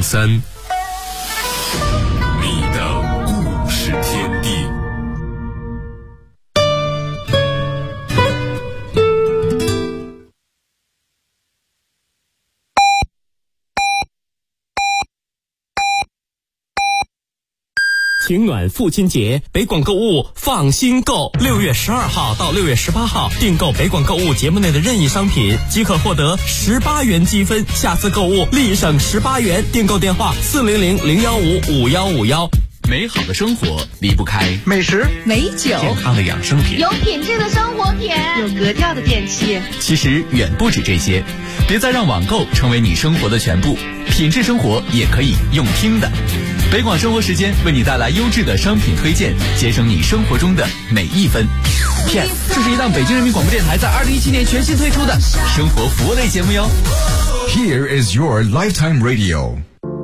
3，你的故事天地。 情暖父亲节，北广购物放心购。6月12号到6月18号，订购北广购物节目内的任意商品，即可获得18元积分，下次购物立省18元。订购电话400-015-5151。 美好的生活离不开美食、 美酒、 健康的养生品， 有品质的生活品， 有格调的电器。 其实远不止这些，别再让网购成为你生活的全部，品质生活也可以用听的。北广生活时间为你带来优质的商品推荐，节省你生活中的每一分。Yes， 这是一档北京人民广播电台在2017年全新推出的生活服务类节目哟。 Here is your lifetime radio。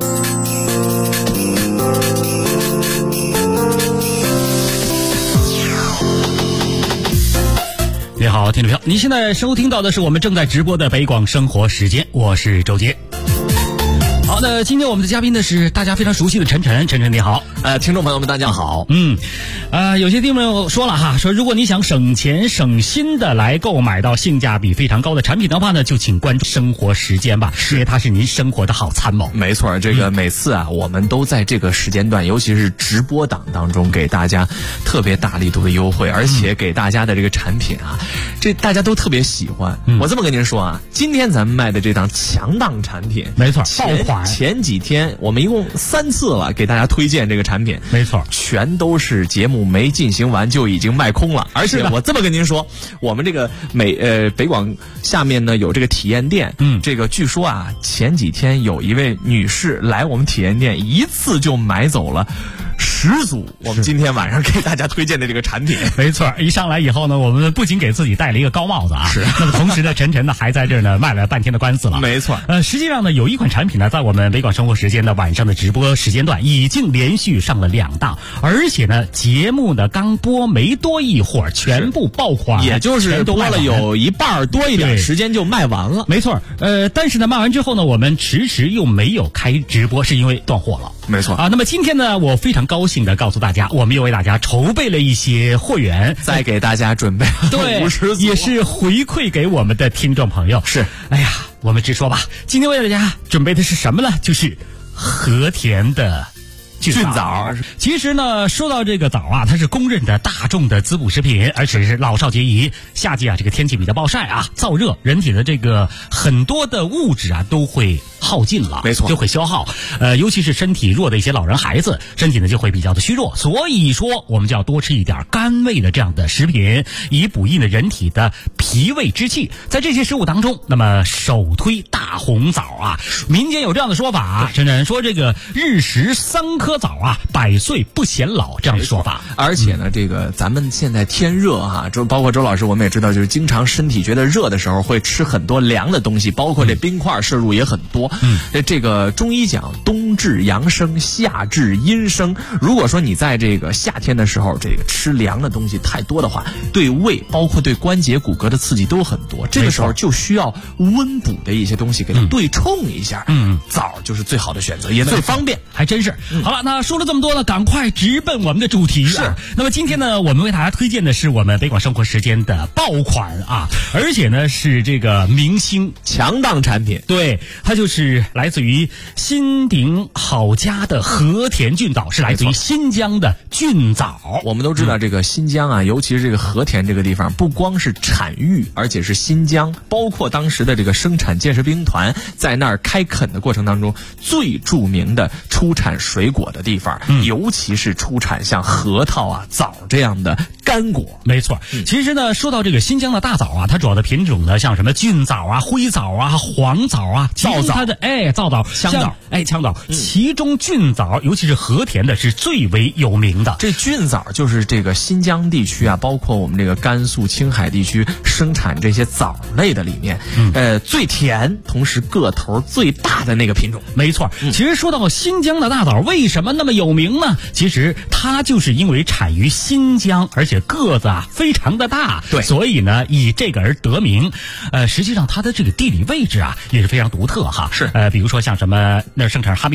你好，听众朋友，您现在收听到的是我们正在直播的北广生活时间，我是周杰。好的，今天我们的嘉宾呢是大家非常熟悉的晨晨，晨晨你好。 听众朋友们大家好。 有些听众朋友说了哈，说如果你想省钱省心的来购买到性价比非常高的产品的话呢，就请关注生活时间吧，因为它是您生活的好参谋。 没错，这个每次啊，我们都在这个时间段，尤其是直播档当中，给大家特别大力度的优惠，而且给大家的这个产品啊，这大家都特别喜欢。我这么跟您说啊，今天咱们卖的这档强档产品， 没错，爆款。 前几天我们一共3次了，给大家推荐这个产品， 没错， 全都是节目没进行完就已经卖空了。而且我这么跟您说，我们这个北广下面呢有这个体验店，这个据说啊，前几天有一位女士来我们体验店，一次就买走了10组我们今天晚上给大家推荐的这个产品。 没错，一上来以后呢，我们不仅给自己戴了一个高帽子啊，是。那么同时呢，晨晨呢还在这儿呢卖了半天的官司了。 没错。 实际上呢，有一款产品呢，在我们北广生活时间的晚上的直播时间段已经连续上了2档，而且呢，节目呢刚播没多一会儿，全部爆款， 也就是播了有一半多一点时间就卖完了。 没错。但是呢，卖完之后呢，我们迟迟又没有开直播，是因为断货了。 没错啊。那么今天呢，我非常高兴的告诉大家，我们又为大家筹备了一些货源， 再给大家准备对 50组， 也是回馈给我们的听众朋友。 是， 哎呀，我们直说吧，今天为大家准备的是什么呢？就是和田的菌枣。其实呢，说到这个枣啊，它是公认的大众的滋补食品，而且是老少皆宜。夏季啊，这个天气比较暴晒啊，燥热，人体的这个很多的物质啊都会耗尽了， 没错， 就会消耗。尤其是身体弱的一些老人孩子，身体呢就会比较的虚弱，所以说我们就要多吃一点甘味的这样的食品，以补益呢人体的脾胃之气。在这些食物当中，那么首推大红枣啊，民间有这样的说法，真的说这个日食3颗枣啊，100岁不显老这样的说法。 而且呢，这个咱们现在天热哈，包括周老师我们也知道，就是经常身体觉得热的时候会吃很多凉的东西，包括这冰块摄入也很多。这个中医讲冬至阳生，夏至阴生。如果说你在这个夏天的时候，这个吃凉的东西太多的话，对胃包括对关节骨骼的刺激都很多。这个时候就需要温补的一些东西给它对冲一下。枣就是最好的选择，也最方便， 还真是。好了，那说了这么多呢，赶快直奔我们的主题啊。那么今天呢，我们为大家推荐的是我们北广生活时间的爆款啊，而且呢是这个明星强档产品。 对，它就是来自于新鼎好家的和田菌枣，是来自于新疆的菌枣。 我们都知道这个新疆啊，尤其是这个和田这个地方，不光是产玉，而且是新疆，包括当时的这个生产建设兵团在那儿开垦的过程当中最著名的出产水果的地方，尤其是出产像核桃啊、枣这样的干果。 没错。其实呢，说到这个新疆的大枣啊，它主要的品种呢，像什么菌枣啊、灰枣啊、黄枣啊、皂枣，它的皂枣、香枣、羟枣，其中菌枣，尤其是和田的是最为有名的。 这菌枣就是这个新疆地区啊，包括我们这个甘肃、青海地区生产这些枣类的里面，最甜，同时个头最大的那个品种。 没错。其实说到新疆的大枣为什么那么有名呢？其实它就是因为产于新疆，而且个子啊非常的大， 对， 所以呢以这个而得名。实际上它的这个地理位置啊也是非常独特哈。 是。 比如说像什么那生产哈密瓜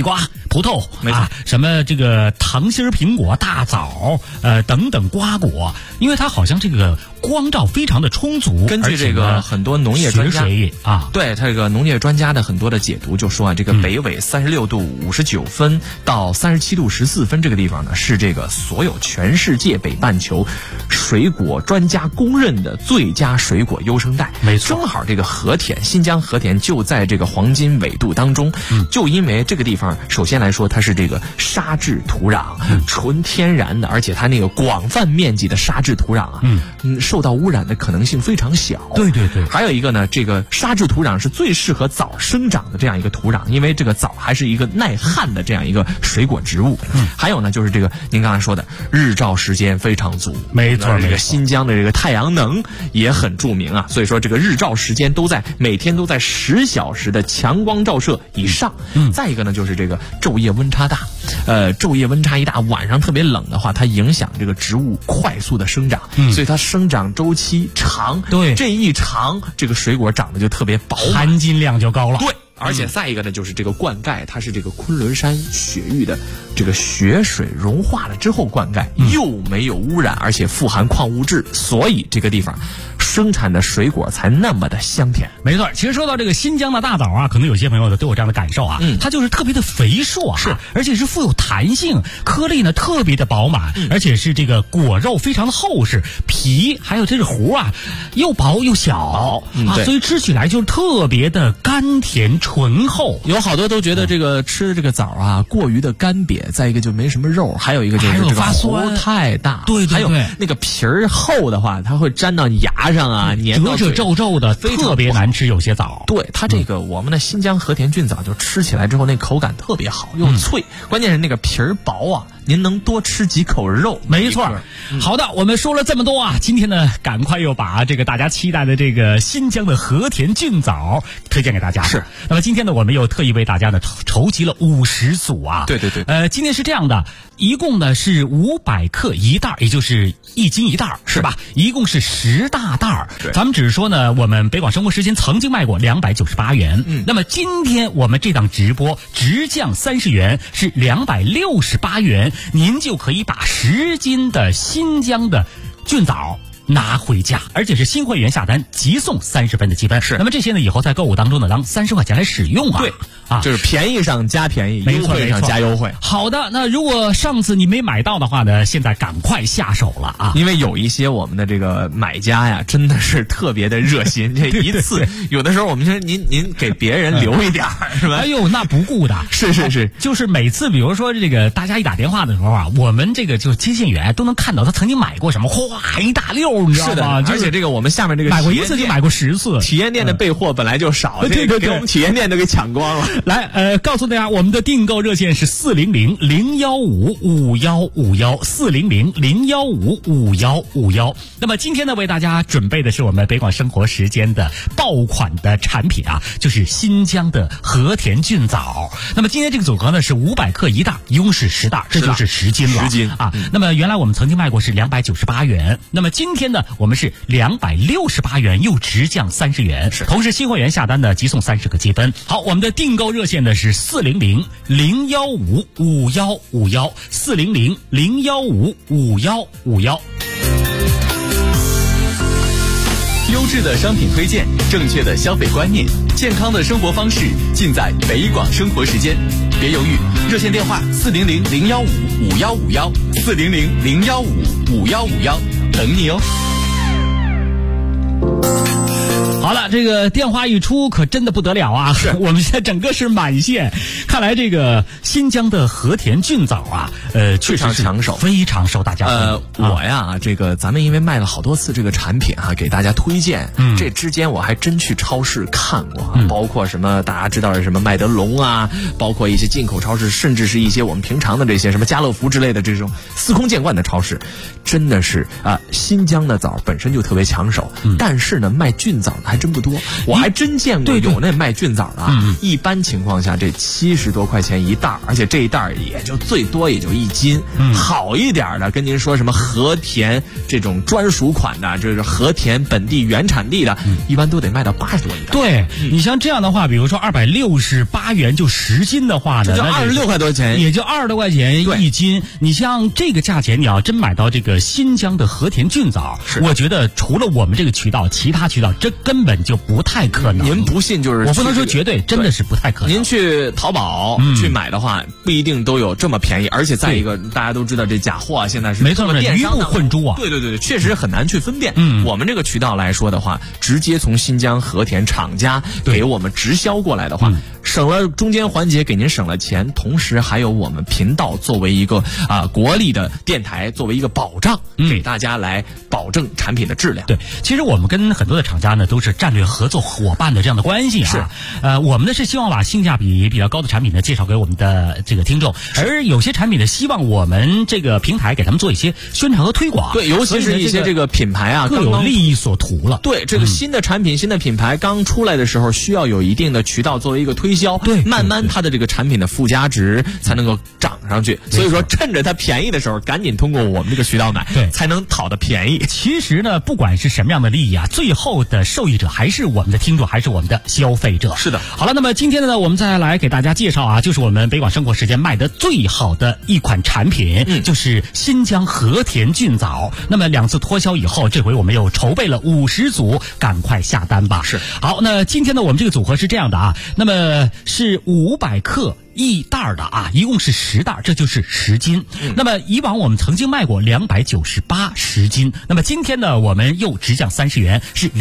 瓜、葡萄没错什么这个糖心儿苹果、大枣等等瓜果，因为它好像这个光照非常的充足。 根据这个很多农业专家对这个农业专家的很多的解读，就说这个北纬36度59分到37度14分这个地方呢，是这个所有全世界北半球水果专家公认的最佳水果优生带。 没错， 正好这个和田，新疆和田就在这个黄金纬度当中。就因为这个地方，首先来说它是这个沙质土壤，纯天然的，而且它那个广泛面积的沙质土壤受到污染的可能性非常小。 对对对。 还有一个呢，这个沙质土壤是最适合枣生长的这样一个土壤，因为这个枣还是一个耐旱的这样一个水果植物。还有呢，就是这个您刚才说的日照时间非常足。 没错， 这个新疆的这个太阳能也很著名啊，所以说这个日照时间每天都在10小时的强光照射以上。再一个呢，就是这个昼夜温差大，昼夜温差一大，晚上特别冷的话，它影响这个植物快速的生长，所以它生长周期长。 对， 这一长，这个水果长得就特别饱满， 含金量就高了。 对。而且再一个呢，就是这个灌溉，它是这个昆仑山雪域的这个雪水融化了之后灌溉，又没有污染，而且富含矿物质，所以这个地方生产的水果才那么的香甜。 没错，其实说到这个新疆的大枣啊，可能有些朋友都有这样的感受啊，它就是特别的肥硕是， 而且是富有弹性，颗粒呢特别的饱满，而且是这个果肉非常的厚实，皮还有这个核啊又薄又小所以吃起来就特别的甘甜醇厚。 有好多都觉得这个吃的这个枣啊过于的干瘪，再一个就没什么肉，还有一个就是这个核太大， 对， 还有那个皮儿厚的话，它会粘到牙上啊，粘到褶皱的，特别难吃。有些枣， 对它这个我们的新疆和田菌枣就吃起来之后那口感特别好，又脆，关键是那个皮儿薄啊，您能多吃几口肉。 没错。好的，我们说了这么多啊，今天呢赶快又把这个大家期待的这个新疆的和田菌枣推荐给大家。 是。 那么今天呢我们又特意为大家呢筹集了50组啊。 对。 今天是这样的，一共呢是500克一袋，也就是1斤1袋，是吧？一共是10大袋。咱们只是说呢，我们北广生活时间曾经卖过298元。那么今天我们这档直播直降30元，是268元，您就可以把10斤的新疆的菌枣拿回家，而且是新会员下单即送30分的积分。是。那么这些呢，以后在购物当中呢，当30块钱来使用啊。 对。就是便宜上加便宜，优惠上加优惠。 好的，那如果上次你没买到的话呢，现在赶快下手了啊！ 因为有一些我们的这个买家呀，真的是特别的热心，这一次有的时候我们说您给别人留一点是吧？ 哎呦，那不顾的， 是， 就是每次比如说这个大家一打电话的时候啊，我们这个就接线员都能看到他曾经买过什么，哗一大溜，你知道吗？ 而且这个我们下面这个买过1次就买过10次， 体验店的备货本来就少， 对， 给我们体验店都给抢光了。 来，告诉大家，我们的订购热线是400-015-5151，400-015-5151。那么今天呢，为大家准备的是我们北广生活时间的爆款的产品啊，就是新疆的和田菌枣。那么今天这个组合呢是500克一袋，一共是10袋，这就是10斤了。10斤啊。那么原来我们曾经卖过是298元，那么今天呢我们是268元，又直降30元。是。同时新会员下单呢即送30个积分。好，我们的订购热线呢是400-015-5151，400-015-5151。 优质的商品推荐，正确的消费观念，健康的生活方式，尽在北广生活时间。别犹豫，热线电话400-015-5151，400-015-5151，等你哦。 好了，这个电话一出可真的不得了啊！我们现在整个是满线。看来这个新疆的和田菌枣啊，确实是抢手，非常受大家欢迎。 我呀，这个咱们因为卖了好多次这个产品哈，给大家推荐。这之间我还真去超市看过，包括什么大家知道的什么麦德龙啊，包括一些进口超市，甚至是一些我们平常的这些什么家乐福之类的这种司空见惯的超市，真的是新疆的枣本身就特别抢手，但是呢，卖菌枣还真不多，我还真见过有那卖菌枣的啊。一般情况下这70多块钱一袋，而且这一袋也就最多也就1斤。好一点的，跟您说什么和田这种专属款的，这是和田本地原产地的，一般都得卖到80多一袋。 对，你像这样的话，比如说268元就10斤的话呢， 这就26块多钱， 也就20多块钱1斤。你像这个价钱，你要真买到这个新疆的和田菌枣，我觉得除了我们这个渠道，其他渠道这根本就不太可能。 您不信就是我不能说绝对，真的是不太可能。 您去淘宝去买的话，不一定都有这么便宜，而且再一个，大家都知道这假货啊，现在是没错， 电商鱼目混珠啊。 对，确实很难去分辨。我们这个渠道来说的话，直接从新疆和田厂家给我们直销过来的话，省了中间环节，给您省了钱，同时还有我们频道作为一个国力的电台，作为一个保障，给大家来保证产品的质量。 对，其实我们跟很多的厂家呢都是战略合作伙伴的这样的关系啊。我们呢是希望把性价比比较高的产品呢介绍给我们的这个听众，而有些产品呢希望我们这个平台给他们做一些宣传和推广。 对，尤其是一些这个品牌啊， 各有利益所图了。 对，这个新的产品、新的品牌刚出来的时候，需要有一定的渠道作为一个推销， 对， 慢慢它的这个产品的附加值才能够涨上去。所以说，趁着它便宜的时候，赶紧通过我们这个渠道买， 对， 才能讨得便宜。 其实呢，不管是什么样的利益啊，最后的受益者还是我们的听众，还是我们的消费者。 是的。 好了，那么今天呢，我们再来给大家介绍啊，就是我们北广生活时间卖的最好的一款产品，就是新疆和田菌枣。那么2次脱销以后，这回我们又筹备了50组，赶快下单吧。 是。 好，那今天呢，我们这个组合是这样的啊，那么是500克1袋的啊，一共是10袋，这就是10斤。那么以往我们曾经卖过298 10斤，那么今天呢，我们又直降30元，是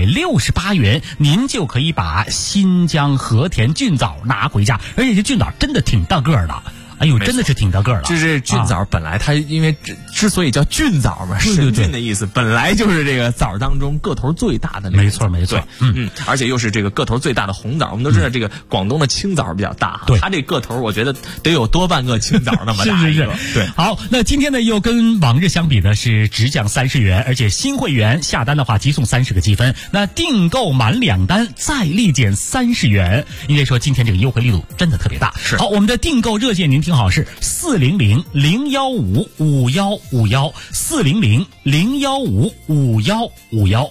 268元，您就可以把新疆和田菌枣拿回家，而且这菌枣真的挺大个儿的。哎呦，真的是挺大个儿了。 就是菌枣本来它因为之所以叫菌枣嘛，神菌的意思，本来就是这个枣当中个头最大的那个。 没错没错。 而且又是这个个头最大的红枣。我们都知道这个广东的青枣比较大， 对， 它这个头我觉得得有多半个青枣那么大一个。 是。对。好，那今天呢又跟往日相比呢是直降30元，而且新会员下单的话即送30个积分，那订购满2单再立减30元。应该说今天这个优惠力度真的特别大。 是。 好，我们的订购热线您听好，是400-015-5151 400-015-5151。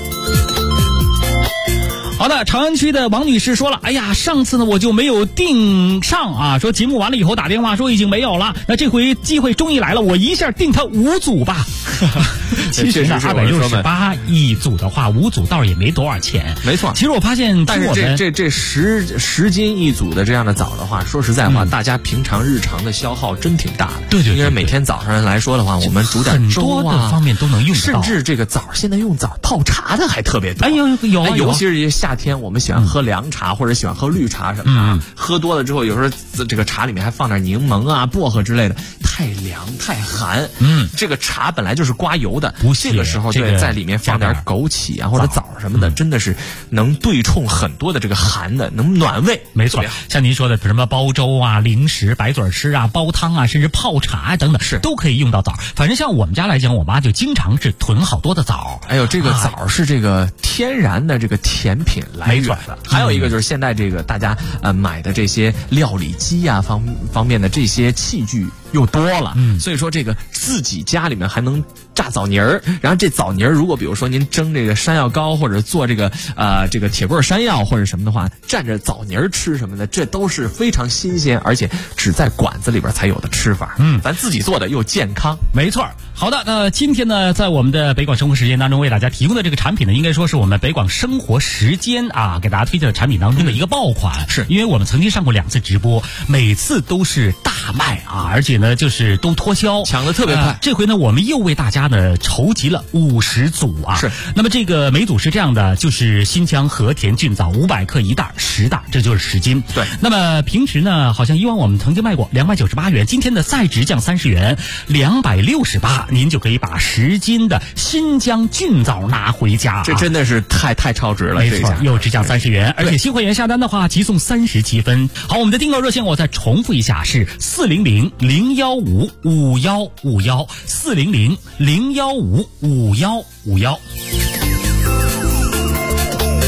好的，长安区的王女士说了，哎呀，上次呢我就没有订上啊，说节目完了以后打电话说已经没有了，那这回机会终于来了，我一下订它5组吧。其实呢，268一组的话，5组倒是也没多少钱。 没错， 其实我发现， 但是这10斤一组的这样的枣的话，说实在话，大家平常日常的消耗真挺大的。 对， 因为每天早上来说的话，我们煮点粥啊， 很多的方面都能用到。 甚至这个枣现在用枣泡茶的还特别多。 哎呦，有， 尤其是夏天，我们喜欢喝凉茶或者喜欢喝绿茶什么的，喝多了之后，有时候这个茶里面还放点柠檬啊、薄荷之类的，太凉太寒。这个茶本来就是刮油的，这个时候对，在里面放点枸杞啊或者枣什么的，真的是能对冲很多的这个寒的，能暖胃。 没错，像您说的什么煲粥啊、零食、白嘴吃啊、煲汤啊，甚至泡茶啊等等，都可以用到枣。反正像我们家来讲，我妈就经常是囤好多的枣。 哎呦，这个枣是这个天然的这个甜品来源的。还有一个就是现在这个大家买的这些料理机啊方面的这些器具又多了，所以说这个自己家里面还能榨枣泥儿，然后这枣泥儿如果比如说您蒸这个山药糕或者做这个铁棍山药或者什么的话，蘸着枣泥儿吃什么的，这都是非常新鲜，而且只在馆子里边才有的吃法。咱自己做的又健康。 没错。好的，那今天呢，在我们的北广生活时间当中为大家提供的这个产品呢，应该说是我们北广生活时间啊给大家推荐的产品当中的一个爆款。 是因为我们曾经上过2次直播，每次都是大卖啊，而且呢就是都脱销， 抢得特别快。 这回呢，我们又为大家呢筹集了50组啊。 是。 那么这个每组是这样的，就是新疆和田菌枣500克1袋，10袋，这就是10斤。 对。 那么平时呢，好像以往我们曾经卖过298元，今天呢再直降30元，268，您就可以把10斤的新疆菌枣拿回家。 这真的是太超值了。 没错，又直降30元，而且新会员下单的话即送30积分。好，我们的订购热线我再重复一下，是400-015-5151 400-015-5151。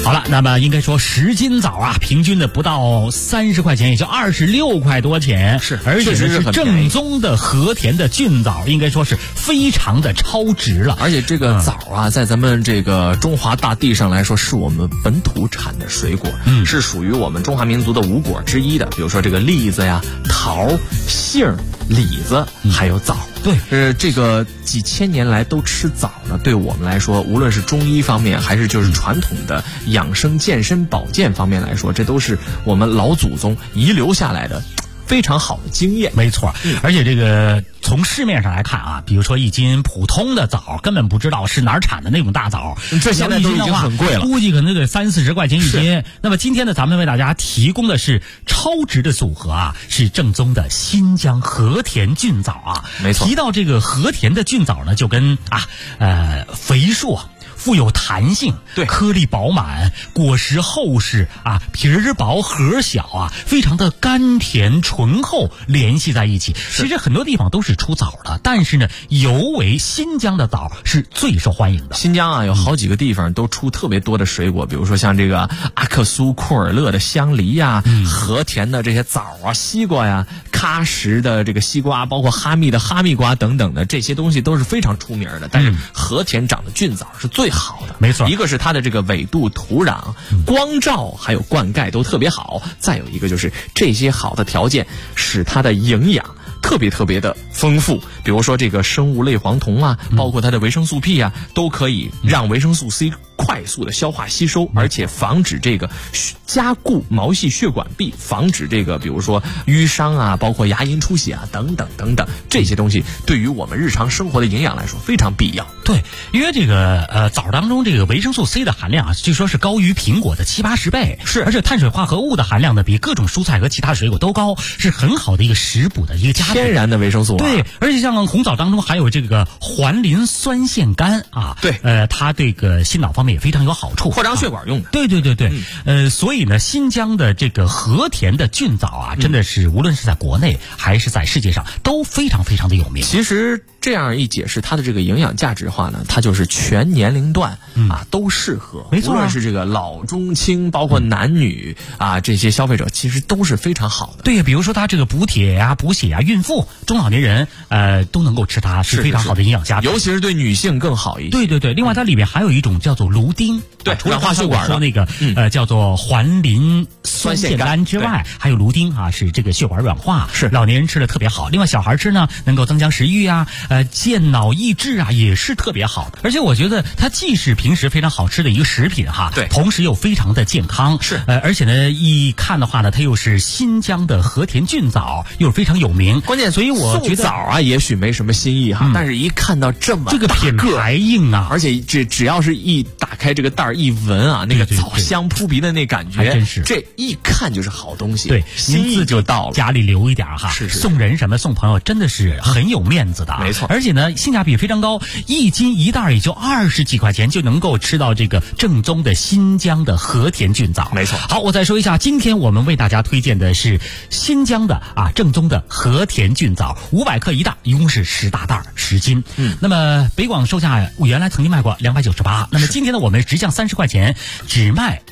好了，那么应该说10斤枣啊，平均的不到30块钱，也就26块多钱， 是， 而且确实是是很便宜正宗的和田的菌枣，应该说是非常的超值了。 而且这个枣啊，在咱们这个中华大地上来说，是我们本土产的水果，是属于我们中华民族的五果之一的。比如说这个栗子呀、桃、杏、李子，还有枣。 对， 这个几千年来都吃枣呢，对我们来说，无论是中医方面，还是就是传统的养生、健身、保健方面来说，这都是我们老祖宗遗留下来的非常好的经验。 没错，而且这个从市面上来看啊，比如说1斤普通的枣，根本不知道是哪儿产的那种大枣， 这现在都已经很贵了， 估计可能得30-40块钱1斤。那么今天呢，咱们为大家提供的是超值的组合啊，是正宗的新疆和田菌枣啊。 没错， 提到这个和田的菌枣呢，就跟肥硕。富有弹性， 对， 颗粒饱满，果实厚实啊，皮儿薄核小啊，非常的甘甜醇厚联系在一起。其实很多地方都是出枣的，但是呢，尤为新疆的枣是最受欢迎的。 新疆啊，有好几个地方都出特别多的水果，比如说像这个阿克苏库尔勒的香梨呀，和田的这些枣啊、西瓜呀，喀什的这个西瓜，包括哈密的哈密瓜等等的这些东西都是非常出名的。但是和田长的菌枣是最好的， 没错， 一个是它的这个纬度、土壤、光照还有灌溉都特别好，再有一个就是这些好的条件使它的营养特别的丰富。比如说这个生物类黄酮啊，包括它的维生素 P 啊，都可以让维生素 C 快速的消化吸收，而且防止这个加固毛细血管壁，防止这个比如说淤伤啊，包括牙龈出血啊等等等等，这些东西对于我们日常生活的营养来说非常必要。 对，因为这个枣当中这个维生素 C 的含量啊，据说是高于苹果的70-80倍， 是， 而且碳水化合物的含量呢比各种蔬菜和其他水果都高，是很好的一个食补的一个加成， 天然的维生素啊。 对，而且像红枣当中含有这个环磷酸腺苷啊， 对， 它这个心脑方面也非常有好处， 扩张血管用的。 对，所以呢，新疆的这个和田的菌枣啊，真的是无论是在国内还是在世界上都非常的有名。 其实这样一解释它的这个营养价值化呢，它就是全年龄段啊都适合， 没错， 无论是这个老中青，包括男女啊，这些消费者其实都是非常好的。 对呀，比如说它这个补铁啊、补血啊，孕妇、中老年人都能够吃它，是非常好的营养价值， 尤其是对女性更好一些。 对，另外它里面还有一种叫做芦丁， 对， 除了软化血管说那个叫做环磷酸腺苷之外，还有芦丁啊，是这个血管软化， 是老年人吃的特别好。另外小孩吃呢，能够增强食欲啊，健脑益智啊，也是特别好的。而且我觉得它既是平时非常好吃的一个食品哈， 对， 同时又非常的健康， 是而且呢，一看的话呢，它又是新疆的和田菌枣，又是非常有名。 关键， 所以我觉得枣啊，也许没什么新意哈，但是一看到这么这个品牌硬啊， 而且只要是一打开这个袋儿一闻啊，那个枣香扑鼻的那感觉， 还真是， 这一看就是好东西。 对， 心意就到了， 家里留一点哈， 是送人什么送朋友，真的是很有面子的， 没错。 而且呢，性价比非常高，1斤1袋也就20几块钱就能够吃到这个正宗的新疆的和田菌枣， 没错。 好，我再说一下，今天我们为大家推荐的是新疆的正宗的和田菌枣，500克1袋，一共是10大袋10斤。那么北广售价原来曾经卖过298，那么今天呢，我们直降30块钱，只卖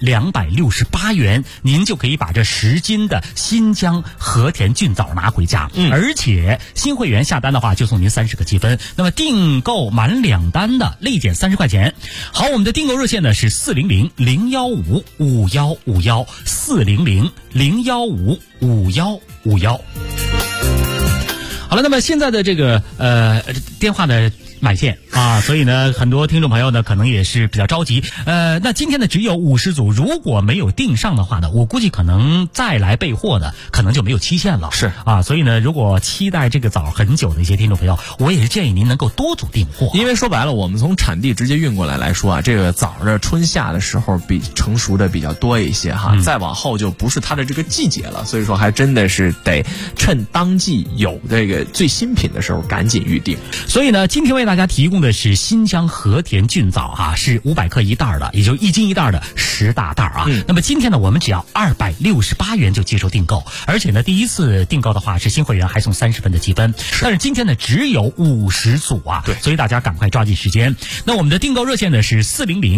268元，您就可以把这10斤的新疆和田菌枣拿回家。而且新会员下单的话，就送您30个积分。那么订购满2单的立减30块钱。好，我们的订购热线呢是400-015-5151，400-015-5151。好了，那么现在的这个电话的满线啊，所以呢，很多听众朋友呢可能也是比较着急。那今天呢只有50组，如果没有订上的话呢，我估计可能再来备货的可能就没有期限了。 是啊，所以呢，如果期待这个枣很久的一些听众朋友，我也是建议您能够多组订货。 因为说白了，我们从产地直接运过来说啊，这个枣的春夏的时候比成熟的比较多一些哈，再往后就不是它的这个季节了，所以说还真的是得趁当季有这个最新品的时候赶紧预定。 所以呢，今天为大家提供用的是新疆和田菌枣啊，是500克一袋的，也就1斤1袋的10大袋啊。那么今天呢，我们只要268元就接受订购，而且呢，第一次订购的话是新会员还送30分的积分，但是今天呢只有50组啊， 对， 所以大家赶快抓紧时间。那我们的订购热线呢是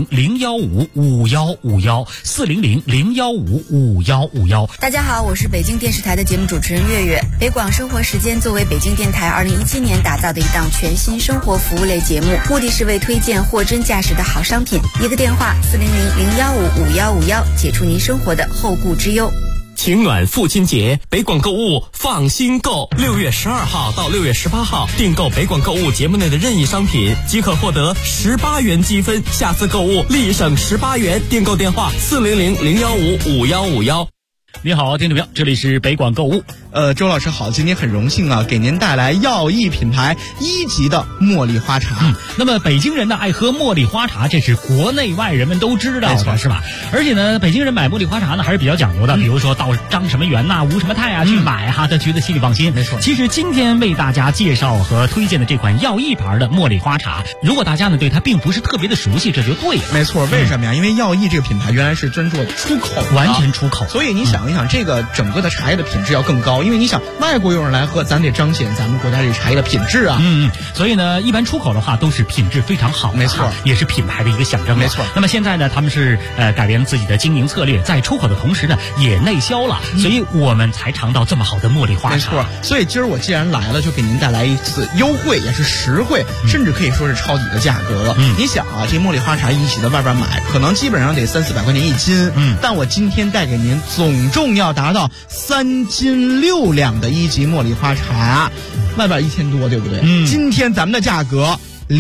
400-015-5151，400-015-5151。 大家好，我是北京电视台的节目主持人月月。北广生活时间作为北京电台2017年打造的一档全新生活服务类节目，目的是为推荐货真价实的好商品。一个电话400-015-5151，解除您生活的后顾之忧。 晴暖父亲节，北广购物放心购，6月12号到6月18号订购北广购物节目内的任意商品，即可获得18元积分，下次购物立省18元。订购电话400-015-5151。 你好，听众朋友，这里是北广购物。 周老师好，今天很荣幸啊，给您带来耀益品牌1级的茉莉花茶。 那么北京人呢爱喝茉莉花茶，这是国内外人们都知道的，是吧？而且呢，北京人买茉莉花茶呢还是比较讲究的，比如说到张什么元呐、吴什么泰啊去买哈，他觉得心里放心。 没错。 其实今天为大家介绍和推荐的这款耀益牌的茉莉花茶，如果大家呢对它并不是特别的熟悉，这就对了。 没错，为什么呀？因为耀益这个品牌原来是专做出口的， 完全出口， 所以你想一想，这个整个的茶叶的品质要更高，因为你想外国友人来喝，咱得彰显咱们国家这茶叶的品质啊。 所以呢，一般出口的话都是品质非常好的， 没错， 也是品牌的一个象征。 没错。 那么现在呢，他们是改变了自己的经营策略，在出口的同时呢，也内销了，所以我们才尝到这么好的茉莉花茶。 没错。所以今儿我既然来了，就给您带来一次优惠，也是实惠，甚至可以说是超底的价格了。你想啊，这茉莉花茶一起在外边买，可能基本上得300-400块钱1斤。但我今天带给您总重要达到3斤6两的1级茉莉花茶，外边1000多，对不对？今天咱们的价格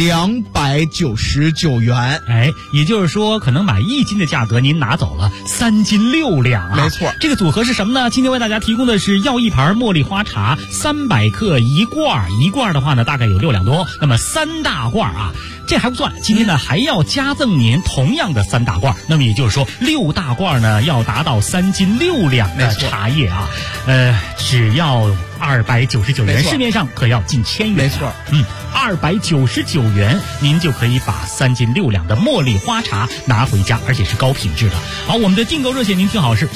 299元。 也就是说，可能买1斤的价格，您拿走了3斤6两啊！ 没错， 这个组合是什么呢？今天为大家提供的是耀益牌茉莉花茶，300克一罐，一罐的话呢，大概有6两多。那么3大罐啊，这还不算，今天呢还要加赠您同样的3大罐。那么也就是说，6大罐呢要达到3斤6两的茶叶啊，只要299元，市面上可要近1000元。 没错 ，299元，您就可以把3斤6两的茉莉花茶拿回家，而且是高品质的。好，我们的订购热线您听好是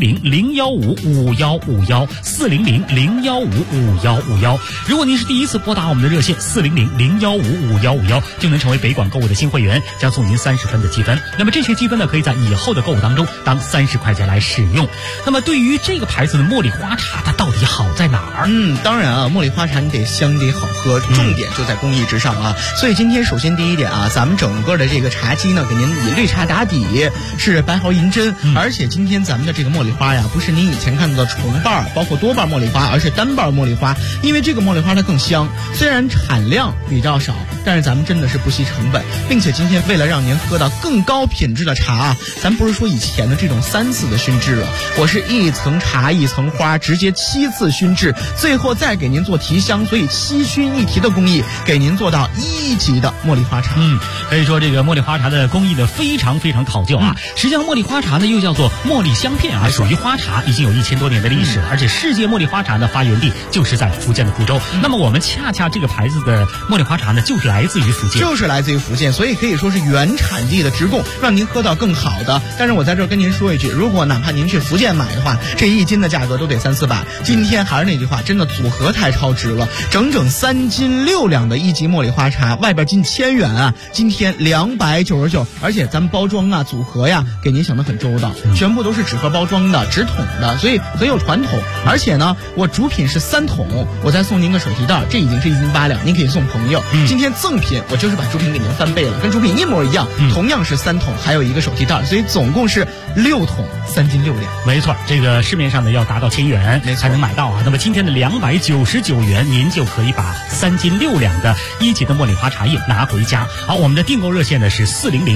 400-015-5151，400-015-5151。如果您是第一次拨打我们的热线400-015-5151，就能成为北广购物的新会员，将送您30分的积分。那么这些积分呢，可以在以后的购物当中当30块钱来使用。那么对于这个牌子的茉莉花茶，它到底好在哪儿？ 当然啊，茉莉花茶你得香得好喝，重点就在工艺之上啊。所以今天首先第一点啊，咱们整个的这个茶基呢，给您以绿茶打底，是白毫银针，而且今天咱们的这个茉莉花呀，不是您以前看到的重瓣包括多瓣茉莉花，而是单瓣茉莉花。因为这个茉莉花它更香，虽然产量比较少，但是咱们真的是不惜成本，并且今天为了让您喝到更高品质的茶啊，咱不是说以前的这种3次的熏制了，我是一层茶一层花，直接7次熏制，最后再给您做提香，所以7熏1提的工艺给您做到1级的茉莉花茶。 可以说这个茉莉花茶的工艺呢非常非常考究啊。实际上茉莉花茶呢又叫做茉莉香片啊，属于花茶，已经有1000多年的历史了，而且世界茉莉花茶的发源地就是在福建的福州。那么我们恰恰这个牌子的茉莉花茶呢，就是来自于福建， 所以可以说是原产地的直供，让您喝到更好的。但是我在这儿跟您说一句，如果哪怕您去福建买的话，这1斤的价格都得300-400。今天还是那句话，真的组合太超值了，整3斤6两的1级茉莉花茶，外边近1000元啊，今天299，而且咱们包装啊组合呀，给您想得很周到，全部都是纸盒包装的，纸筒的，所以很有传统。而且呢，我主品是3桶，我再送您个手提袋，这已经是1斤8两，您可以送朋友。今天赠品我就是把主品给您翻倍了，跟主品一模一样，同样是3桶，还有一个手提袋，所以总共是6桶3斤6两。 没错，这个市面上呢要达到1000元才能买到啊。那么今天的299元，您就可以把3斤6两的1级的茉莉花茶叶拿回家。好，我们的订购热线呢是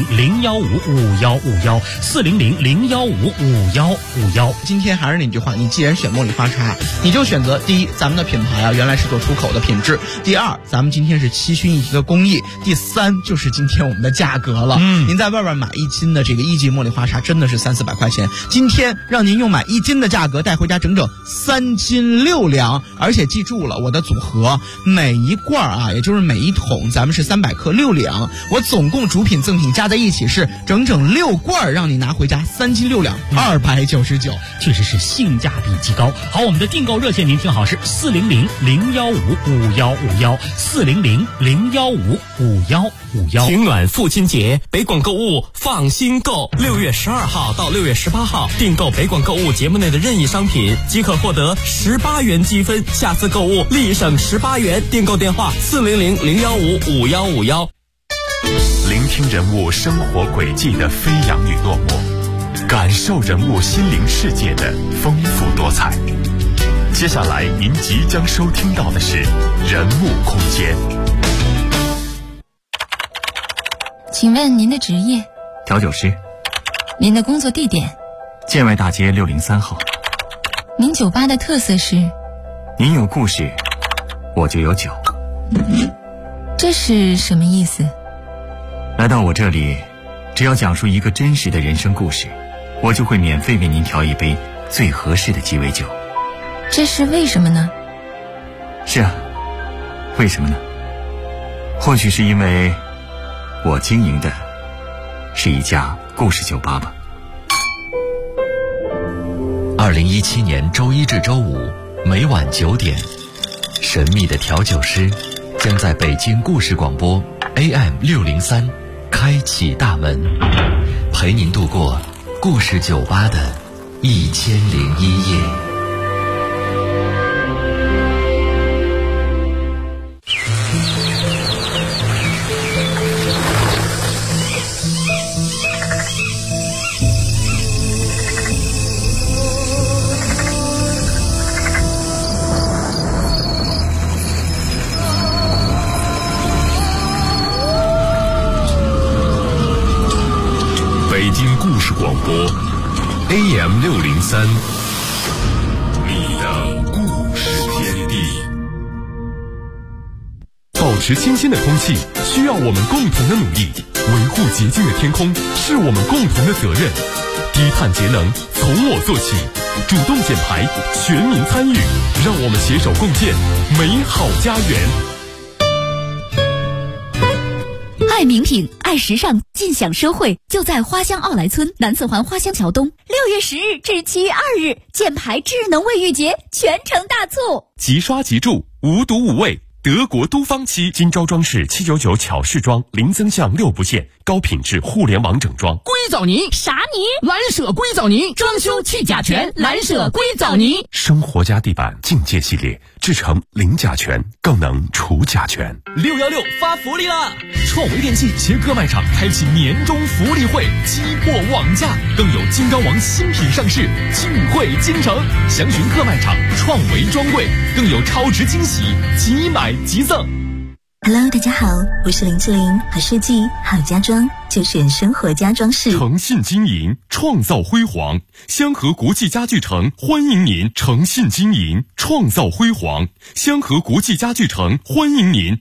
400-015-5151，400-015-5151。 今天还是那句话，你既然选茉莉花茶，你就选择第一，咱们的品牌啊原来是做出口的品质；第二，咱们今天是7熏1提的工艺；第三，就是今天我们的价格了。您在外边买1斤的这个1级茉莉花茶真的是300-400块钱，今天让您用买1斤的价格带回家整3斤6两，而且记住了我的组合，每一罐啊啊，也就是每一桶咱们是300克6两，我总共主品赠品加在一起是整整6罐，让你拿回家3斤6两，299， 确实是性价比极高。好，我们的订购热线您听好是400-015-5151，400-015-5151。 晴暖父亲节，北广购物放心购，6月12号到6月18号订购北广购物节目内的任意商品，即可获得18元积分，下次购物立省18元。订购电话400-015-5151。 聆听人物生活轨迹的飞扬与落寞，感受人物心灵世界的丰富多彩。接下来您即将收听到的是人物空间。 请问您的职业？ 调酒师。 您的工作地点？ 建外大街603号。 您酒吧的特色是？ 您有故事，我就有酒。 这是什么意思？ 来到我这里，只要讲述一个真实的人生故事，我就会免费为您调一杯最合适的鸡尾酒。 这是为什么呢？ 是啊，为什么呢？或许是因为我经营的是一家故事酒吧吧。 2017年周一至周五每晚9点，神秘的调酒师将在北京故事广播 AM603开启大门，陪您度过故事酒吧的1001夜。 北京故事广播 AM603，你的故事天地。保持清新的空气需要我们共同的努力，维护洁净的天空是我们共同的责任。低碳节能从我做起，主动减排，全民参与，让我们携手共建美好家园。 爱名品，爱时尚，尽享奢惠，就在花乡奥莱村南四环花乡桥东。6月10日至7月2日，建牌智能卫浴节全程大促， 即刷即住，无毒无味。德国都方漆，金招装饰799巧饰装，零增项6不限，高品质互联网整装。 硅藻泥啥泥？ 蓝舍硅藻泥，装修去甲醛，蓝舍硅藻泥。 生活家地板境界系列，制成零甲醛，更能除甲醛。 616发福利了！创维电器协科卖场开启年终福利会，激破网价，更有金刚王新品上市，聚会金城。详询科卖场创维专柜，更有超值惊喜，即买即赠。 Hello， 大家好，我是林志玲，好设计好家装就选生活家装饰， 诚信经营，创造辉煌。香河国际家具城欢迎您，诚信经营，创造辉煌。香河国际家具城欢迎您。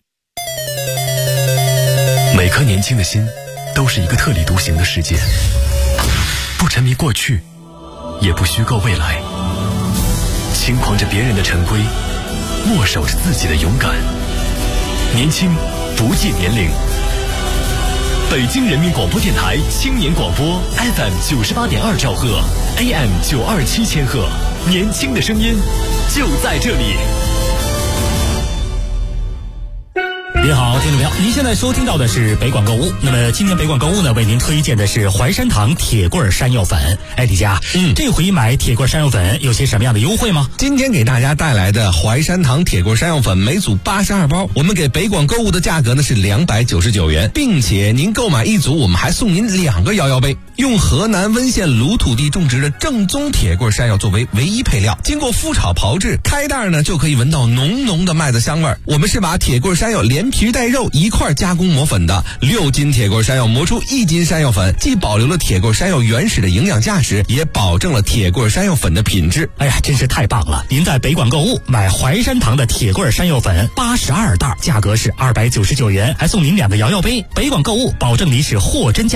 每颗年轻的心都是一个特立独行的世界，不沉迷过去，也不虚构未来，轻狂着别人的陈规，握手着自己的勇敢。年轻不计年龄。北京人民广播电台青年广播 FM 98.2兆赫 AM 927千赫，年轻的声音就在这里。 你好，听众朋友，您现在收听到的是北广购物。那么今天北广购物呢，为您推荐的是淮山堂铁棍山药粉。哎，李佳，这回买铁棍山药粉有些什么样的优惠吗？ 今天给大家带来的淮山堂铁棍山药粉每组82包，我们给北广购物的价格呢是299元，并且您购买一组，我们还送您2个摇摇杯。用河南温县鲁土地种植的正宗铁棍山药作为唯一配料，经过麸炒炮制，开袋呢就可以闻到浓浓的麦子香味。我们是把铁棍山药连皮带肉一块加工磨粉的，6斤铁棍山药磨出1斤山药粉，既保留了铁棍山药原始的营养价值，也保证了铁棍山药粉的品质。 哎呀，真是太棒了！您在北广购物买淮山堂的铁棍山药粉82袋，价格是299元，还送您2个摇摇杯。北广购物保证你是货真价